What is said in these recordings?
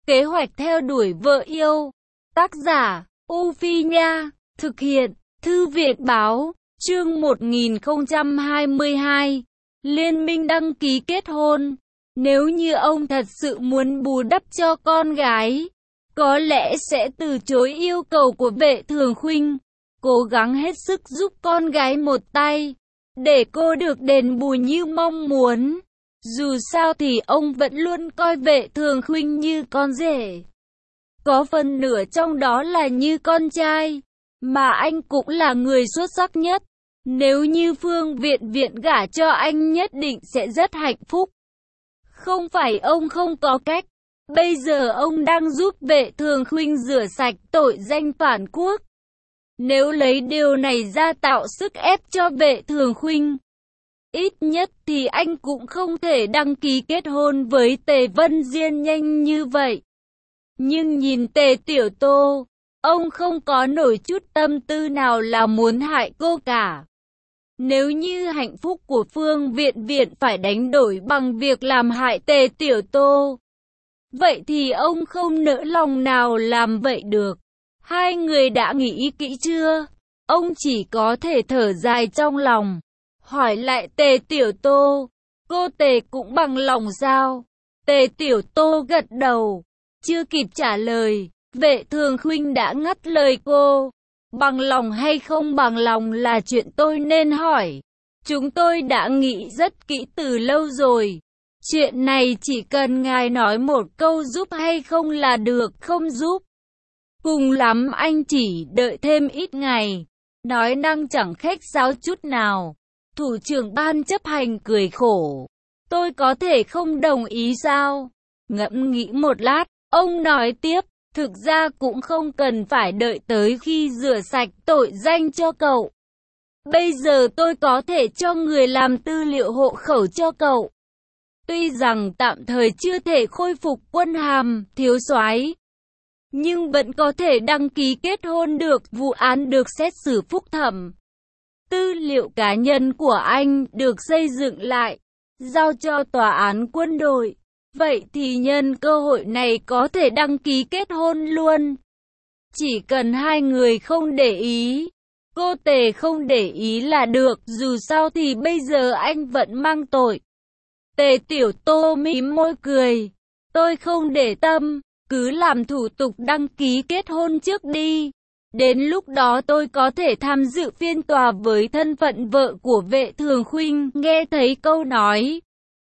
Kế hoạch theo đuổi vợ yêu. Tác giả, U Phi Nha. Thực hiện, Thư viện Báo. Chương 1022. Liên minh đăng ký kết hôn. Nếu như ông thật sự muốn bù đắp cho con gái, có lẽ sẽ từ chối yêu cầu của Vệ Thường Khuynh, cố gắng hết sức giúp con gái một tay, để cô được đền bù như mong muốn. Dù sao thì ông vẫn luôn coi Vệ Thường Khuynh như con rể, có phần nửa trong đó là như con trai, mà anh cũng là người xuất sắc nhất. Nếu như Phương Viện Viện gả cho anh nhất định sẽ rất hạnh phúc. Không phải ông không có cách. Bây giờ ông đang giúp Vệ Thường Khuynh rửa sạch tội danh phản quốc. Nếu lấy điều này ra tạo sức ép cho Vệ Thường Khuynh, ít nhất thì anh cũng không thể đăng ký kết hôn với Tề Vân Diên nhanh như vậy. Nhưng nhìn Tề Tiểu Tô, ông không có nổi chút tâm tư nào là muốn hại cô cả. Nếu như hạnh phúc của Phương Viện Viện phải đánh đổi bằng việc làm hại Tề Tiểu Tô, vậy thì ông không nỡ lòng nào làm vậy được. Hai người đã nghĩ kỹ chưa? Ông chỉ có thể thở dài trong lòng, hỏi lại Tề Tiểu Tô, cô Tề cũng bằng lòng sao? Tề Tiểu Tô gật đầu, chưa kịp trả lời, Vệ Thường Khuynh đã ngắt lời cô. Bằng lòng hay không bằng lòng là chuyện tôi nên hỏi. Chúng tôi đã nghĩ rất kỹ từ lâu rồi. Chuyện này chỉ cần ngài nói một câu giúp hay không là được, không giúp, cùng lắm anh chỉ đợi thêm ít ngày. Nói năng chẳng khách sáo chút nào. Thủ trưởng ban chấp hành cười khổ. Tôi có thể không đồng ý sao? Ngẫm nghĩ một lát, ông nói tiếp. Thực ra cũng không cần phải đợi tới khi rửa sạch tội danh cho cậu. Bây giờ tôi có thể cho người làm tư liệu hộ khẩu cho cậu. Tuy rằng tạm thời chưa thể khôi phục quân hàm thiếu soái, nhưng vẫn có thể đăng ký kết hôn được. Vụ án được xét xử phúc thẩm. Tư liệu cá nhân của anh được xây dựng lại, giao cho tòa án quân đội. Vậy thì nhân cơ hội này có thể đăng ký kết hôn luôn. Chỉ cần hai người không để ý, cô Tề không để ý là được, dù sao thì bây giờ anh vẫn mang tội. Tề Tiểu Tô mím môi cười, tôi không để tâm, cứ làm thủ tục đăng ký kết hôn trước đi. Đến lúc đó tôi có thể tham dự phiên tòa với thân phận vợ của Vệ Thường Khuynh. Nghe thấy câu nói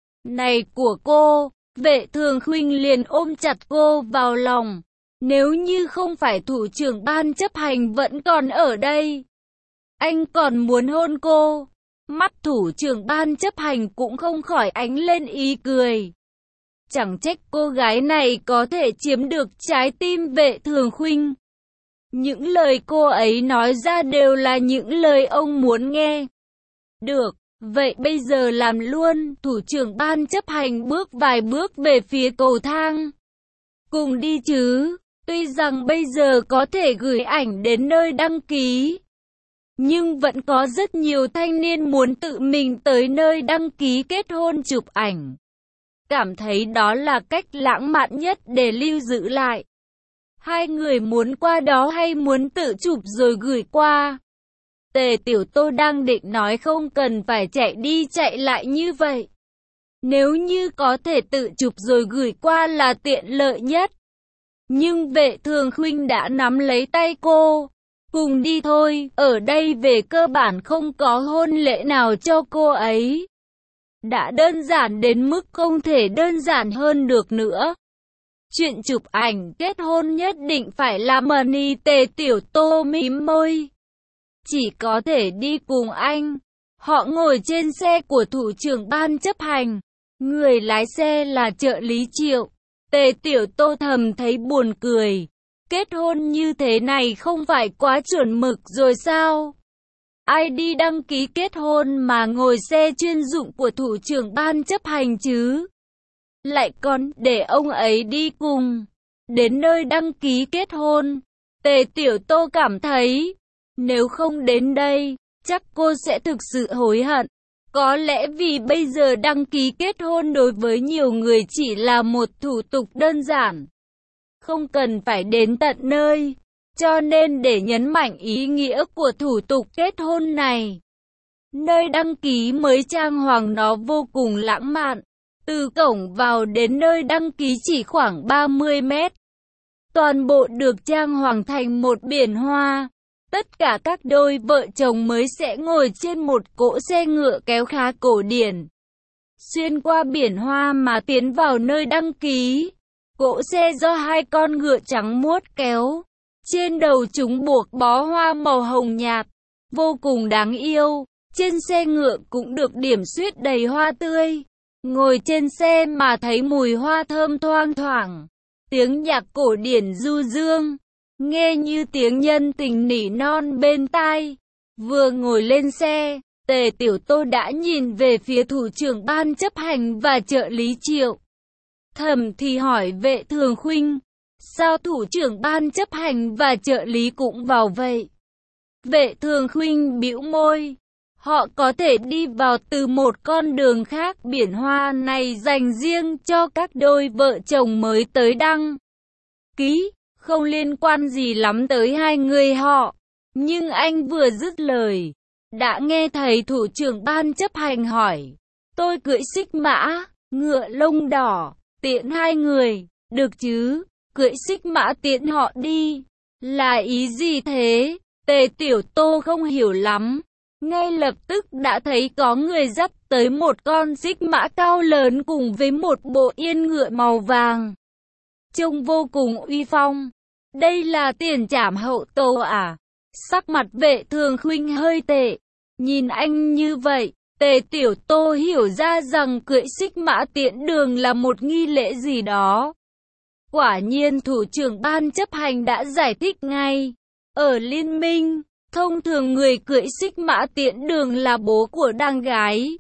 này của cô, Vệ Thường Khuynh liền ôm chặt cô vào lòng. Nếu như không phải thủ trưởng ban chấp hành vẫn còn ở đây, anh còn muốn hôn cô. Mắt thủ trưởng ban chấp hành cũng không khỏi ánh lên ý cười. Chẳng trách cô gái này có thể chiếm được trái tim Vệ Thường Khuynh. Những lời cô ấy nói ra đều là những lời ông muốn nghe. Được. Vậy bây giờ làm luôn. Thủ trưởng ban chấp hành bước vài bước về phía cầu thang. Cùng đi chứ. Tuy rằng bây giờ có thể gửi ảnh đến nơi đăng ký, nhưng vẫn có rất nhiều thanh niên muốn tự mình tới nơi đăng ký kết hôn chụp ảnh. Cảm thấy đó là cách lãng mạn nhất để lưu giữ lại. Hai người muốn qua đó hay muốn tự chụp rồi gửi qua? Tề Tiểu Tô đang định nói không cần phải chạy đi chạy lại như vậy. Nếu như có thể tự chụp rồi gửi qua là tiện lợi nhất. Nhưng Vệ Thường Khuynh đã nắm lấy tay cô. Cùng đi thôi, ở đây về cơ bản không có hôn lễ nào cho cô ấy. Đã đơn giản đến mức không thể đơn giản hơn được nữa. Chuyện chụp ảnh kết hôn nhất định phải là money. Tề Tiểu Tô mím môi. Chỉ có thể đi cùng anh. Họ ngồi trên xe của thủ trưởng ban chấp hành. Người lái xe là trợ lý Triệu. Tề Tiểu Tô thầm thấy buồn cười. Kết hôn như thế này không phải quá chuẩn mực rồi sao? Ai đi đăng ký kết hôn mà ngồi xe chuyên dụng của thủ trưởng ban chấp hành chứ? Lại còn để ông ấy đi cùng. Đến nơi đăng ký kết hôn. Tề Tiểu Tô cảm thấy, nếu không đến đây, chắc cô sẽ thực sự hối hận. Có lẽ vì bây giờ đăng ký kết hôn đối với nhiều người chỉ là một thủ tục đơn giản. không cần phải đến tận nơi. Cho nên để nhấn mạnh ý nghĩa của thủ tục kết hôn này, nơi đăng ký mới trang hoàng nó vô cùng lãng mạn. Từ cổng vào đến nơi đăng ký chỉ khoảng 30 mét. Toàn bộ được trang hoàng thành một biển hoa. Tất cả các đôi vợ chồng mới sẽ ngồi trên một cỗ xe ngựa kéo khá cổ điển, xuyên qua biển hoa mà tiến vào nơi đăng ký. Cỗ xe do hai con ngựa trắng muốt kéo. Trên đầu chúng buộc bó hoa màu hồng nhạt, vô cùng đáng yêu. Trên xe ngựa cũng được điểm xuyết đầy hoa tươi. Ngồi trên xe mà thấy mùi hoa thơm thoang thoảng. Tiếng nhạc cổ điển du dương, nghe như tiếng nhân tình nỉ non bên tai. Vừa ngồi lên xe, Tề Tiểu Tô đã nhìn về phía thủ trưởng ban chấp hành và trợ lý Triệu. Thầm thì hỏi Vệ Thường Khuynh, sao thủ trưởng ban chấp hành và trợ lý cũng vào vậy? Vệ Thường Khuynh bĩu môi, họ có thể đi vào từ một con đường khác. Biển hoa này dành riêng cho các đôi vợ chồng mới tới đăng ký, không liên quan gì lắm tới hai người họ. Nhưng anh vừa dứt lời, đã nghe thấy thủ trưởng ban chấp hành hỏi, tôi cưỡi xích mã, ngựa lông đỏ, tiễn hai người, được chứ? Cưỡi xích mã tiễn họ đi, là ý gì thế? Tề Tiểu Tô không hiểu lắm. Ngay lập tức đã thấy có người dắt tới một con xích mã cao lớn cùng với một bộ yên ngựa màu vàng, trông vô cùng uy phong. Đây là Tiền Trảm Hậu Tấu à? Sắc mặt Vệ Thường Khuynh hơi tệ. Nhìn anh như vậy, Tề Tiểu Tô hiểu ra rằng cưỡi xích mã tiễn đường là một nghi lễ gì đó. Quả nhiên thủ trưởng ban chấp hành đã giải thích ngay. Ở Liên minh, thông thường người cưỡi xích mã tiễn đường là bố của đàn gái.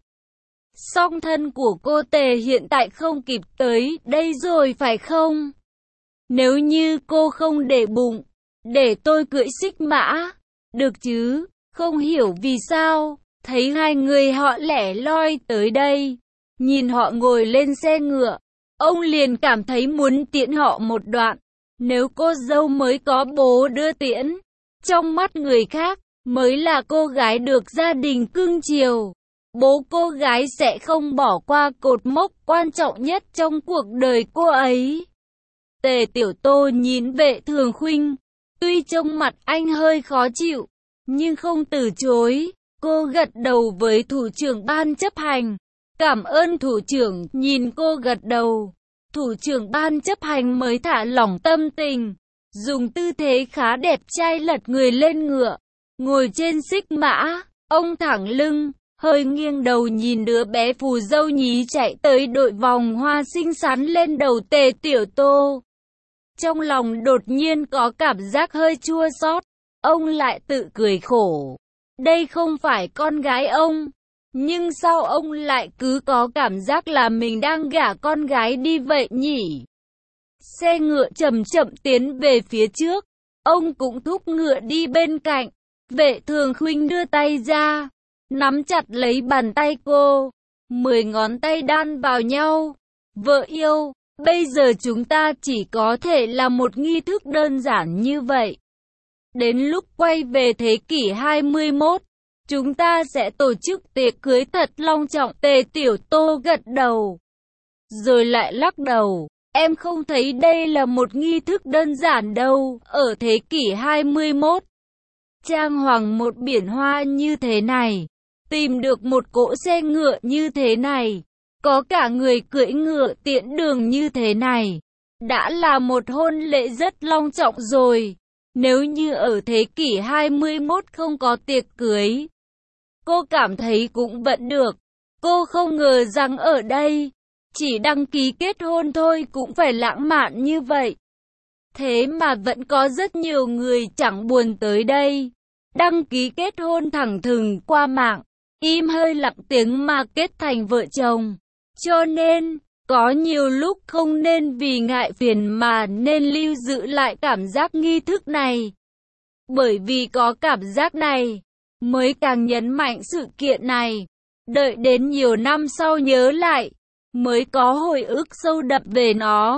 Song thân của cô Tề hiện tại không kịp tới đây rồi phải không? Nếu như cô không để bụng, để tôi cưỡi xích mã, được chứ? Không hiểu vì sao, thấy hai người họ lẻ loi tới đây, nhìn họ ngồi lên xe ngựa, ông liền cảm thấy muốn tiễn họ một đoạn. Nếu cô dâu mới có bố đưa tiễn, trong mắt người khác, mới là cô gái được gia đình cưng chiều. Bố cô gái sẽ không bỏ qua cột mốc quan trọng nhất trong cuộc đời cô ấy. Tề Tiểu Tô nhìn Vệ Thường Khuynh, tuy trông mặt anh hơi khó chịu, nhưng không từ chối. Cô gật đầu với thủ trưởng ban chấp hành. Cảm ơn thủ trưởng. Nhìn cô gật đầu, thủ trưởng ban chấp hành mới thả lỏng tâm tình, dùng tư thế khá đẹp trai lật người lên ngựa, ngồi trên xích mã. Ông thẳng lưng, hơi nghiêng đầu nhìn đứa bé phù dâu nhí chạy tới đội vòng hoa xinh xắn lên đầu Tề Tiểu Tô. Trong lòng đột nhiên có cảm giác hơi chua xót. Ông lại tự cười khổ. Đây không phải con gái ông. Nhưng sao ông lại cứ có cảm giác là mình đang gả con gái đi vậy nhỉ? Xe ngựa chậm chậm tiến về phía trước. Ông cũng thúc ngựa đi bên cạnh. Vệ Thường Khuynh đưa tay ra, nắm chặt lấy bàn tay cô. 10 ngón tay đan vào nhau. Vợ yêu, bây giờ chúng ta chỉ có thể là một nghi thức đơn giản như vậy. Đến lúc quay về thế kỷ 21, chúng ta sẽ tổ chức tiệc cưới thật long trọng. Tề Tiểu Tô gật đầu, rồi lại lắc đầu. Em không thấy đây là một nghi thức đơn giản đâu. Ở thế kỷ 21, trang hoàng một biển hoa như thế này, tìm được một cỗ xe ngựa như thế này, có cả người cưỡi ngựa tiễn đường như thế này, đã là một hôn lễ rất long trọng rồi. Nếu như ở thế kỷ 21 không có tiệc cưới, cô cảm thấy cũng vẫn được. Cô không ngờ rằng ở đây, chỉ đăng ký kết hôn thôi cũng phải lãng mạn như vậy. Thế mà vẫn có rất nhiều người chẳng buồn tới đây. Đăng ký kết hôn thẳng thừng qua mạng, im hơi lặng tiếng mà kết thành vợ chồng. Cho nên, có nhiều lúc không nên vì ngại phiền mà nên lưu giữ lại cảm giác nghi thức này. Bởi vì có cảm giác này, mới càng nhấn mạnh sự kiện này. Đợi đến nhiều năm sau nhớ lại, mới có hồi ức sâu đậm về nó.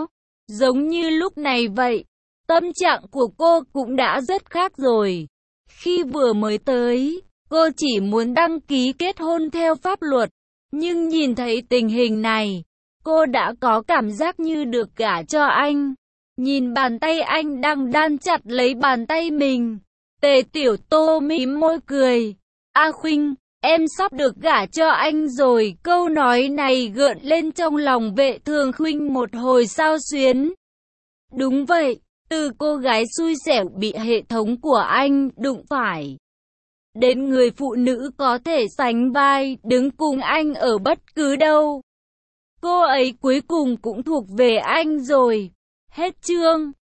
Giống như lúc này vậy, tâm trạng của cô cũng đã rất khác rồi. Khi vừa mới tới, cô chỉ muốn đăng ký kết hôn theo pháp luật, nhưng nhìn thấy tình hình này, cô đã có cảm giác như được gả cho anh. Nhìn bàn tay anh đang đan chặt lấy bàn tay mình, Tề Tiểu Tô mím môi cười. A Khuynh, em sắp được gả cho anh rồi. Câu nói này gợn lên trong lòng Vệ Thường Khuynh một hồi xao xuyến. Đúng vậy, từ cô gái xui xẻo bị hệ thống của anh đụng phải, đến người phụ nữ có thể sánh vai đứng cùng anh ở bất cứ đâu, cô ấy cuối cùng cũng thuộc về anh rồi. Hết chương.